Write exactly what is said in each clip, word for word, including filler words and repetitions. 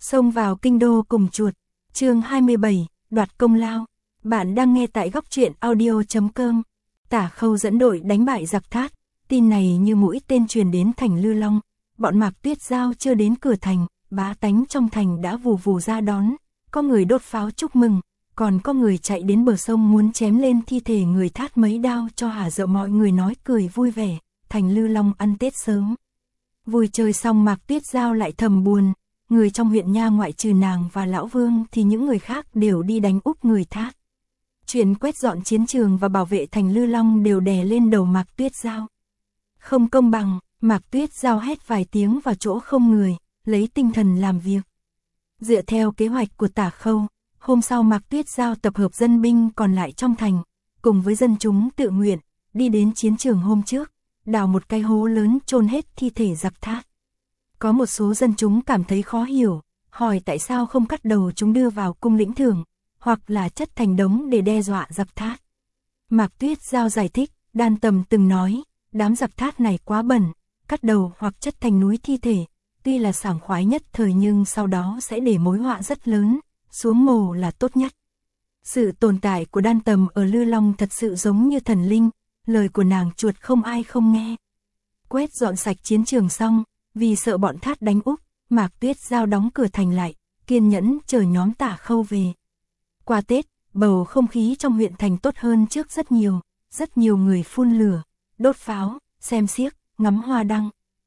Xông vào kinh đô cùng chuột. Chương hai mươi bảy, đoạt công lao. Bạn đang nghe tại góc truyện audio chấm com. Tả Khâu dẫn đội đánh bại giặc Thát. Tin này như mũi tên truyền đến thành Lư Long. Bọn Mạc Tuyết Giao chưa đến cửa thành, bá tánh trong thành đã vù vù ra đón. Có người đốt pháo chúc mừng, còn có người chạy đến bờ sông muốn chém lên thi thể người Thát mấy đao cho hả giận. Mọi người nói cười vui vẻ. Thành Lư Long ăn Tết sớm. Vui chơi xong Mạc Tuyết Giao lại thầm buồn. Người trong huyện nha ngoại trừ nàng và Lão Vương thì những người khác đều đi đánh úp người Thát. Chuyện quét dọn chiến trường và bảo vệ thành Lư Long đều đè lên đầu Mạc Tuyết Giao. Không công bằng, Mạc Tuyết Giao hét vài tiếng vào chỗ không người, lấy tinh thần làm việc. Dựa theo kế hoạch của Tả Khâu, hôm sau Mạc Tuyết Giao tập hợp dân binh còn lại trong thành, cùng với dân chúng tự nguyện, đi đến chiến trường hôm trước, đào một cái hố lớn chôn hết thi thể giặc Thát. Có một số dân chúng cảm thấy khó hiểu, hỏi tại sao không cắt đầu chúng đưa vào cung lĩnh thưởng, hoặc là chất thành đống để đe dọa giặc Thát. Mạc Tuyết Giao giải thích, Đan Tầm từng nói, đám giặc Thát này quá bẩn, cắt đầu hoặc chất thành núi thi thể, tuy là sảng khoái nhất thời nhưng sau đó sẽ để mối họa rất lớn, xuống mồ là tốt nhất. Sự tồn tại của Đan Tầm ở Lư Long thật sự giống như thần linh, lời của nàng chuột không ai không nghe. Quét dọn sạch chiến trường xong, vì sợ bọn Thát đánh úp, Mạc Tuyết Giao đóng cửa thành lại, kiên nhẫn chờ nhóm Tả Khâu về. Qua Tết, bầu không khí trong huyện thành tốt hơn trước rất nhiều, rất nhiều người phun lửa, đốt pháo, xem xiếc, ngắm hoa đăng.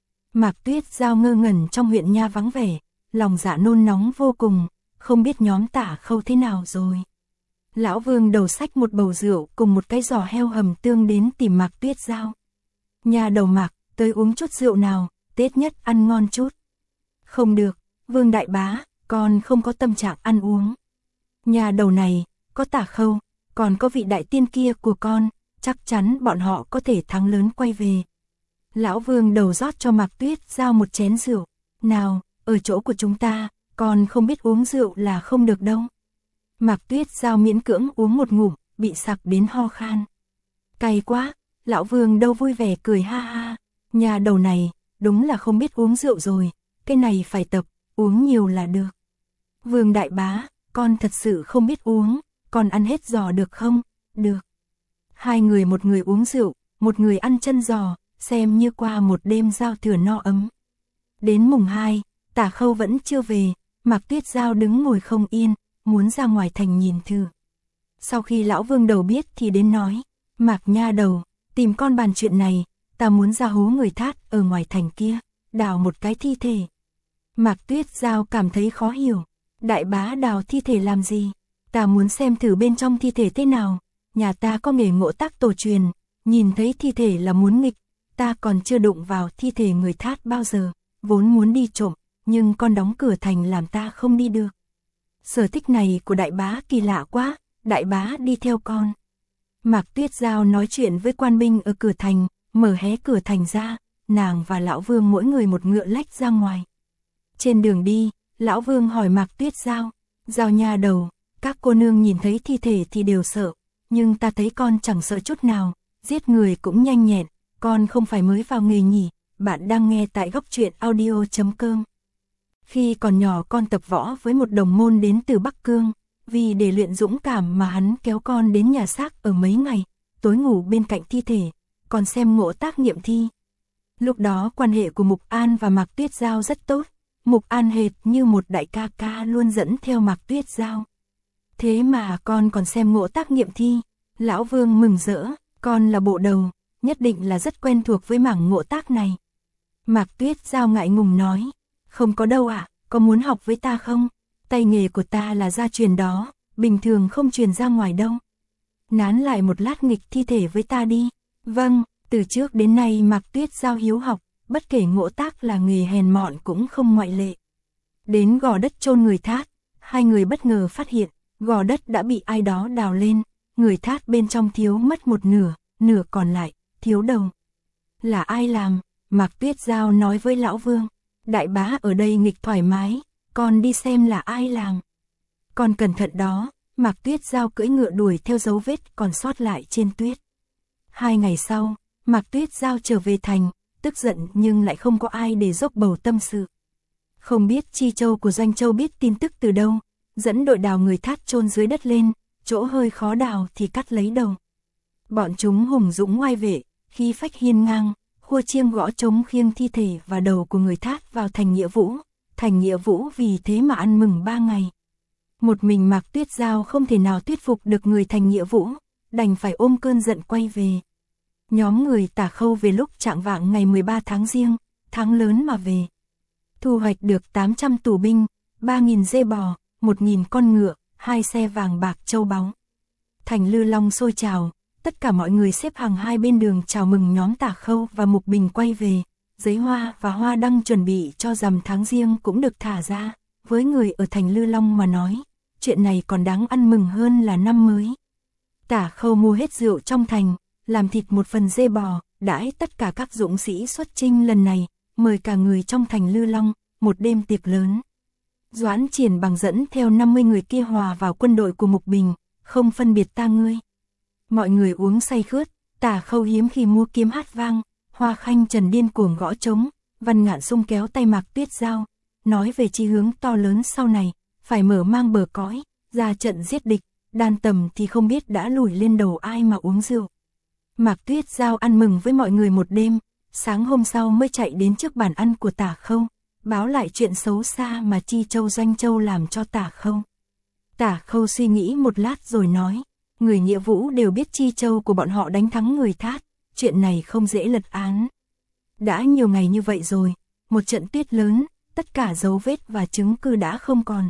Mạc Tuyết Giao ngơ ngẩn trong huyện nha vắng vẻ, lòng dạ nôn nóng vô cùng, không biết nhóm Tả Khâu thế nào rồi. Lão Vương đầu xách một bầu rượu cùng một cái giò heo hầm tương đến tìm Mạc Tuyết Giao. Nhà đầu Mạc, tới uống chút rượu nào, Tết nhất ăn ngon chút. Không được, Vương đại bá, con không có tâm trạng ăn uống. Nhà đầu này, có Tả Khâu, còn có vị đại tiên kia của con, chắc chắn bọn họ có thể thắng lớn quay về. Lão Vương đầu rót cho Mạc Tuyết Giao một chén rượu. Nào, ở chỗ của chúng ta, con không biết uống rượu là không được đâu. Mạc Tuyết Giao miễn cưỡng uống một ngụm, bị sặc đến ho khan. Cay quá, Lão Vương đâu vui vẻ cười ha ha. Nhà đầu này, đúng là không biết uống rượu rồi, cái này phải tập, uống nhiều là được. Vương đại bá, con thật sự không biết uống, con ăn hết giò được không? Được. Hai người một người uống rượu, một người ăn chân giò, xem như qua một đêm giao thừa no ấm. Đến mùng hai, Tả Khâu vẫn chưa về, Mạc Tuyết Giao đứng ngồi không yên, muốn ra ngoài thành nhìn thử. Sau khi Lão Vương đầu biết thì đến nói, Mạc nha đầu, tìm con bàn chuyện này, ta muốn ra hố người Thát ở ngoài thành kia, đào một cái thi thể. Mạc Tuyết Giao cảm thấy khó hiểu, đại bá đào thi thể làm gì? Ta muốn xem thử bên trong thi thể thế nào, nhà ta có nghề ngộ tác tổ truyền, nhìn thấy thi thể là muốn nghịch, ta còn chưa đụng vào thi thể người Thát bao giờ, vốn muốn đi trộm, nhưng con đóng cửa thành làm ta không đi được. Sở thích này của đại bá kỳ lạ quá, đại bá đi theo con. Mạc Tuyết Giao nói chuyện với quan binh ở cửa thành, mở hé cửa thành ra, nàng và Lão Vương mỗi người một ngựa lách ra ngoài. Trên đường đi, Lão Vương hỏi Mạc Tuyết Giao, Giao nha đầu, các cô nương nhìn thấy thi thể thì đều sợ, nhưng ta thấy con chẳng sợ chút nào, giết người cũng nhanh nhẹn, con không phải mới vào nghề nhỉ? Bạn đang nghe tại góc truyện audio chấm com. Khi còn nhỏ con tập võ với một đồng môn đến từ Bắc Cương, vì để luyện dũng cảm mà hắn kéo con đến nhà xác ở mấy ngày, tối ngủ bên cạnh thi thể, còn xem ngộ tác nghiệm thi. Lúc đó quan hệ của Mục An và Mạc Tuyết Giao rất tốt, Mục An hệt như một đại ca ca luôn dẫn theo Mạc Tuyết Giao. Thế mà con còn xem ngộ tác nghiệm thi, Lão Vương mừng rỡ, con là bộ đầu, nhất định là rất quen thuộc với mảng ngộ tác này. Mạc Tuyết Giao ngại ngùng nói, không có đâu ạ, à, có muốn học với ta không? Tay nghề của ta là gia truyền đó, bình thường không truyền ra ngoài đâu. Nán lại một lát nghịch thi thể với ta đi. Vâng, từ trước đến nay Mạc Tuyết Giao hiếu học, bất kể ngộ tác là nghề hèn mọn cũng không ngoại lệ. Đến gò đất chôn người Thát, hai người bất ngờ phát hiện, gò đất đã bị ai đó đào lên, người Thát bên trong thiếu mất một nửa, nửa còn lại, thiếu đầu. Là ai làm? Mạc Tuyết Giao nói với Lão Vương, đại bá ở đây nghịch thoải mái, con đi xem là ai làm. Con cẩn thận đó, Mạc Tuyết Giao cưỡi ngựa đuổi theo dấu vết còn sót lại trên tuyết. Hai ngày sau, Mạc Tuyết Giao trở về thành, tức giận nhưng lại không có ai để dốc bầu tâm sự. Không biết Chi Châu của Doanh Châu biết tin tức từ đâu, dẫn đội đào người thát chôn dưới đất lên, chỗ hơi khó đào thì cắt lấy đầu. Bọn chúng hùng dũng ngoai vệ, khí phách hiên ngang, khua chiêng gõ trống khiêng thi thể và đầu của người thát vào thành Nghĩa Vũ. Thành Nghĩa Vũ vì thế mà ăn mừng ba ngày. Một mình Mạc Tuyết Giao không thể nào thuyết phục được người thành Nghĩa Vũ, đành phải ôm cơn giận quay về. Nhóm người Tả Khâu về lúc chạng vạng ngày mười ba tháng Giêng, tháng lớn mà về. Thu hoạch được tám trăm tù binh, ba nghìn dê bò, một nghìn con ngựa, hai xe vàng bạc châu báu. Thành Lư Long sôi trào, tất cả mọi người xếp hàng hai bên đường chào mừng nhóm Tả Khâu và Mục Bình quay về. Giấy hoa và hoa đăng chuẩn bị cho rằm tháng Giêng cũng được thả ra. Với người ở thành Lư Long mà nói, chuyện này còn đáng ăn mừng hơn là năm mới. Tả Khâu mua hết rượu trong thành, làm thịt một phần dê bò, đãi tất cả các dũng sĩ xuất chinh lần này, mời cả người trong thành Lư Long, một đêm tiệc lớn. Doãn Triển Bằng dẫn theo năm mươi người kia hòa vào quân đội của Mục Bình, không phân biệt ta ngươi. Mọi người uống say khướt, Tả Khâu hiếm khi mua kiếm hát vang, Hoa Khanh Trần điên cuồng gõ trống, Văn Ngạn Sung kéo tay Mạc Tuyết Giao, nói về chí hướng to lớn sau này, phải mở mang bờ cõi, ra trận giết địch. Đan Tầm thì không biết đã lủi lên đầu ai mà uống rượu. Mạc Tuyết Giao ăn mừng với mọi người một đêm, sáng hôm sau mới chạy đến trước bàn ăn của Tả Khâu, báo lại chuyện xấu xa mà Chi Châu Doanh Châu làm cho Tả Khâu. Tả Khâu suy nghĩ một lát rồi nói, người Nghĩa Vũ đều biết Chi Châu của bọn họ đánh thắng người Thát, chuyện này không dễ lật án. Đã nhiều ngày như vậy rồi, một trận tuyết lớn, tất cả dấu vết và chứng cứ đã không còn.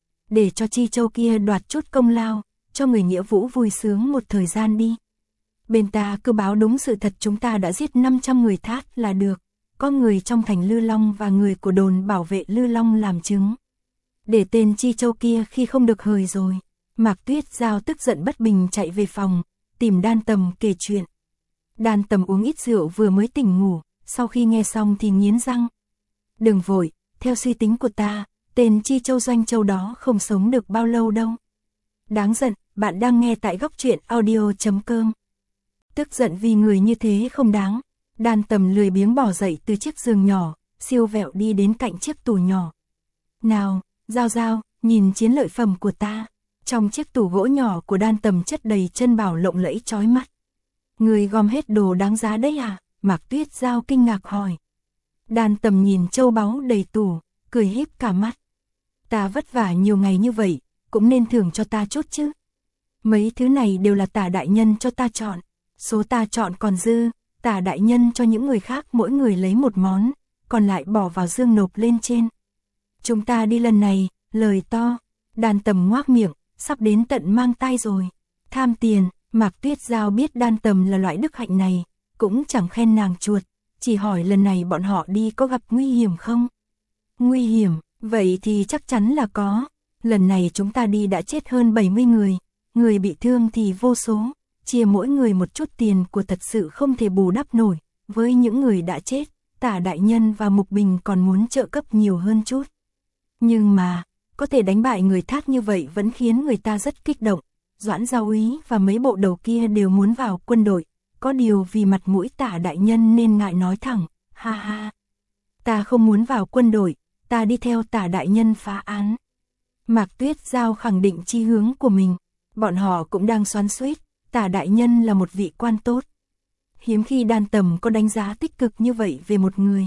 Để cho Chi Châu kia đoạt chút công lao, cho người Nghĩa Vũ vui sướng một thời gian đi. Bên ta cứ báo đúng sự thật chúng ta đã giết năm trăm người Thát là được, có người trong thành Lư Long và người của đồn bảo vệ Lư Long làm chứng. Để tên Chi Châu kia khi không được hời rồi. Mạc Tuyết Giao tức giận bất bình chạy về phòng, tìm Đan Tầm kể chuyện. Đan Tầm uống ít rượu vừa mới tỉnh ngủ, sau khi nghe xong thì nghiến răng. Đừng vội, theo suy tính của ta, tên Chi Châu Doanh Châu đó không sống được bao lâu đâu. Đáng giận, bạn đang nghe tại góc truyện audio chấm com. Tức giận vì người như thế không đáng. Đan Tầm lười biếng bỏ dậy từ chiếc giường nhỏ, siêu vẹo đi đến cạnh chiếc tủ nhỏ. Nào, Giao Giao, nhìn chiến lợi phẩm của ta. Trong chiếc tủ gỗ nhỏ của Đan Tầm chất đầy chân bảo lộng lẫy chói mắt. Người gom hết đồ đáng giá đấy à? Mạc Tuyết Giao kinh ngạc hỏi. Đan Tầm nhìn châu báu đầy tủ, cười híp cả mắt. Ta vất vả nhiều ngày như vậy, cũng nên thưởng cho ta chút chứ. Mấy thứ này đều là Tả đại nhân cho ta chọn, số ta chọn còn dư, Tả đại nhân cho những người khác mỗi người lấy một món, còn lại bỏ vào dương nộp lên trên. Chúng ta đi lần này, lời to. Đan Tầm ngoác miệng, sắp đến tận mang tay rồi. Tham tiền, Mạc Tuyết Giao biết Đan Tầm là loại đức hạnh này, cũng chẳng khen nàng chuột, chỉ hỏi lần này bọn họ đi có gặp nguy hiểm không? Nguy hiểm, vậy thì chắc chắn là có. Lần này chúng ta đi đã chết hơn bảy mươi người, người bị thương thì vô số, chia mỗi người một chút tiền của thật sự không thể bù đắp nổi. Với những người đã chết, Tả đại nhân và Mục Bình còn muốn trợ cấp nhiều hơn chút. Nhưng mà, có thể đánh bại người Thát như vậy vẫn khiến người ta rất kích động. Doãn Giao úy và mấy bộ đầu kia đều muốn vào quân đội, có điều vì mặt mũi Tả đại nhân nên ngại nói thẳng, ha ha. Ta không muốn vào quân đội, ta đi theo Tả đại nhân phá án. Mạc Tuyết Giao khẳng định chí hướng của mình, bọn họ cũng đang xoắn xuýt, Tả đại nhân là một vị quan tốt. Hiếm khi Đan Tầm có đánh giá tích cực như vậy về một người.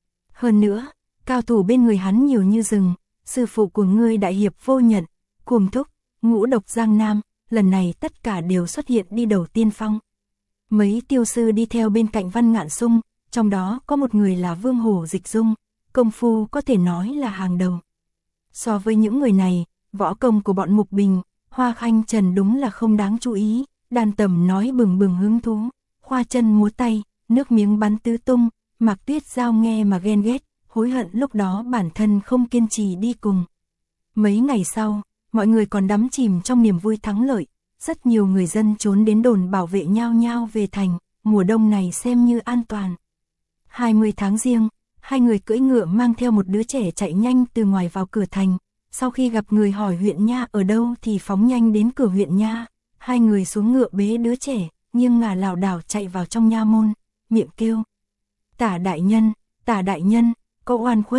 Hơn nữa, cao thủ bên người hắn nhiều như rừng, sư phụ của ngươi Đại hiệp Vô Nhận, Cuồng Thúc, Ngũ Độc Giang Nam, lần này tất cả đều xuất hiện đi đầu tiên phong. Mấy tiêu sư đi theo bên cạnh Văn Ngạn Sung, trong đó có một người là Vương Hổ Dịch Dung, công phu có thể nói là hàng đầu. So với những người này, võ công của bọn Mục Bình, Hoa Khanh Trần đúng là không đáng chú ý. Đan Tầm nói bừng bừng hứng thú, khoa chân múa tay, nước miếng bắn tứ tung. Mạc Tuyết Giao nghe mà ghen ghét, hối hận lúc đó bản thân không kiên trì đi cùng. Mấy ngày sau, mọi người còn đắm chìm trong niềm vui thắng lợi, rất nhiều người dân trốn đến đồn bảo vệ nhao nhao về thành, mùa đông này xem như an toàn. hai mươi tháng Giêng, hai người cưỡi ngựa mang theo một đứa trẻ chạy nhanh từ ngoài vào cửa thành, sau khi gặp người hỏi huyện nha ở đâu thì phóng nhanh đến cửa huyện nha, hai người xuống ngựa bế đứa trẻ, nghiêng ngả lảo đảo chạy vào trong nha môn, miệng kêu: Tả đại nhân, Tả đại nhân, có oan khuất,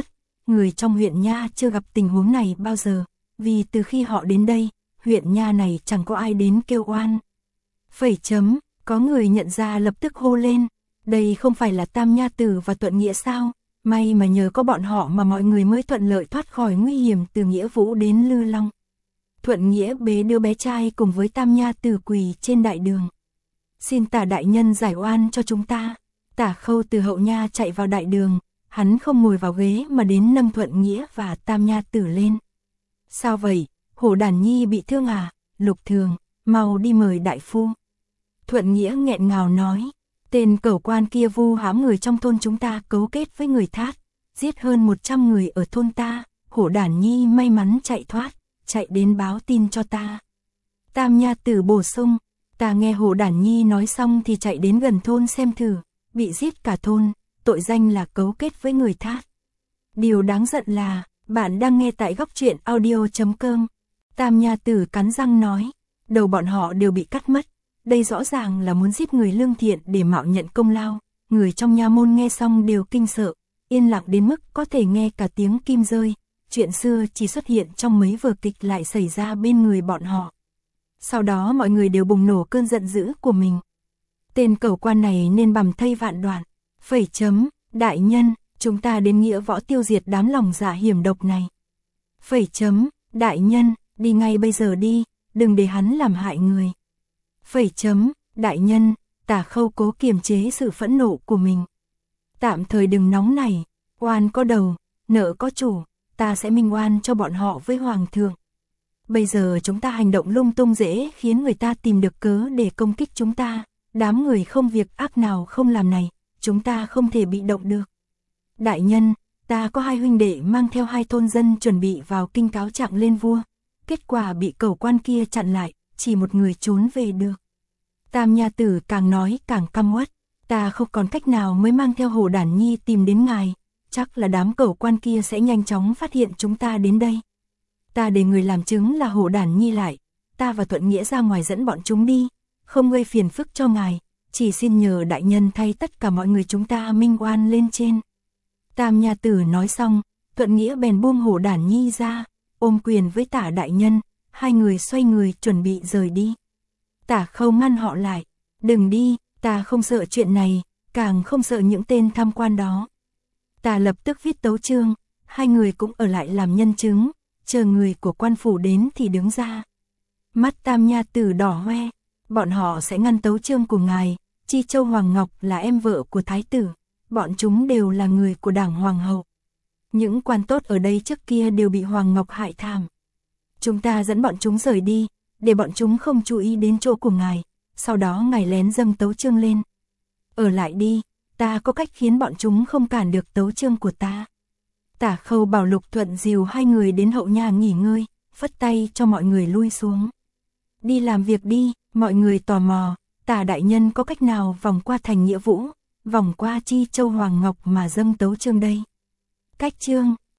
người trong huyện Nha chưa gặp tình huống này bao giờ, vì từ khi họ đến đây, huyện Nha này chẳng có ai đến kêu oan. Phẩy chấm, có người nhận ra lập tức hô lên, đây không phải là Tam Nha Tử và Thuận Nghĩa sao? May mà nhờ có bọn họ mà mọi người mới thuận lợi thoát khỏi nguy hiểm từ Nghĩa Vũ đến Lư Long. Thuận Nghĩa bế đứa bé trai cùng với Tam Nha Tử quỳ trên đại đường. Xin Tả đại nhân giải oan cho chúng ta. Tả Khâu từ hậu nha chạy vào đại đường, hắn không ngồi vào ghế mà đến nâng Thuận Nghĩa và Tam Nha Tử lên. Sao vậy, Hổ Đản Nhi bị thương à? Lục Thường, mau đi mời đại phu. Thuận Nghĩa nghẹn ngào nói, tên cẩu quan kia vu hãm người trong thôn chúng ta cấu kết với người Thát, giết hơn một trăm người ở thôn ta. Hổ Đản Nhi may mắn chạy thoát, chạy đến báo tin cho ta. Tam Nha Tử bổ sung, ta nghe Hổ Đản Nhi nói xong thì chạy đến gần thôn xem thử, bị giết cả thôn, tội danh là cấu kết với người Thát. Điều đáng giận là, bạn đang nghe tại góc truyện audio chấm com. Tam Nha Tử cắn răng nói, đầu bọn họ đều bị cắt mất, đây rõ ràng là muốn giết người lương thiện để mạo nhận công lao. Người trong nha môn nghe xong đều kinh sợ, yên lặng đến mức có thể nghe cả tiếng kim rơi. Chuyện xưa chỉ xuất hiện trong mấy vở kịch lại xảy ra bên người bọn họ. Sau đó mọi người đều bùng nổ cơn giận dữ của mình. Tên cẩu quan này nên bầm thây vạn đoạn. Phẩy chấm, đại nhân, chúng ta đến Nghĩa Võ tiêu diệt đám lòng dạ hiểm độc này. Phẩy chấm, đại nhân, đi ngay bây giờ đi, đừng để hắn làm hại người. Phẩy chấm, đại nhân, Tả Khâu cố kiềm chế sự phẫn nộ của mình. Tạm thời đừng nóng này, oan có đầu, nợ có chủ, ta sẽ minh oan cho bọn họ với hoàng thượng. Bây giờ chúng ta hành động lung tung dễ khiến người ta tìm được cớ để công kích chúng ta, đám người không việc ác nào không làm này, chúng ta không thể bị động được. Đại nhân, ta có hai huynh đệ mang theo hai thôn dân chuẩn bị vào kinh cáo trạng lên vua, kết quả bị cẩu quan kia chặn lại, chỉ một người trốn về được. Tam Nha Tử càng nói càng căm uất, ta không còn cách nào mới mang theo Hổ Đản Nhi tìm đến ngài, chắc là đám cẩu quan kia sẽ nhanh chóng phát hiện chúng ta đến đây. Ta để người làm chứng là Hổ Đản Nhi lại, ta và Thuận Nghĩa ra ngoài dẫn bọn chúng đi, không gây phiền phức cho ngài, chỉ xin nhờ đại nhân thay tất cả mọi người chúng ta minh oan lên trên. Tam Nha Tử nói xong, Thuận Nghĩa bèn buông Hổ Đản Nhi ra, ôm quyền với Tả đại nhân, hai người xoay người chuẩn bị rời đi. Tả Khâu ngăn họ lại, đừng đi, ta không sợ chuyện này, càng không sợ những tên tham quan đó. Ta lập tức viết tấu chương, hai người cũng ở lại làm nhân chứng, chờ người của quan phủ đến thì đứng ra. Mắt Tam Nha Tử đỏ hoe, bọn họ sẽ ngăn tấu chương của ngài, Chi Châu Hoàng Ngọc là em vợ của thái tử, bọn chúng đều là người của đảng hoàng hậu. Những quan tốt ở đây trước kia đều bị Hoàng Ngọc hại thảm. Chúng ta dẫn bọn chúng rời đi, để bọn chúng không chú ý đến chỗ của ngài, sau đó ngài lén dâng tấu chương lên. Ở lại đi, ta có cách khiến bọn chúng không cản được tấu chương của ta. Tả Khâu bảo Lục Thuận dìu hai người đến hậu nhà nghỉ ngơi, phất tay cho mọi người lui xuống. Đi làm việc đi, mọi người tò mò, Tả đại nhân có cách nào vòng qua thành Nghĩa Vũ, vòng qua Chi Châu Hoàng Ngọc mà dâng tấu chương đây? Cách chương,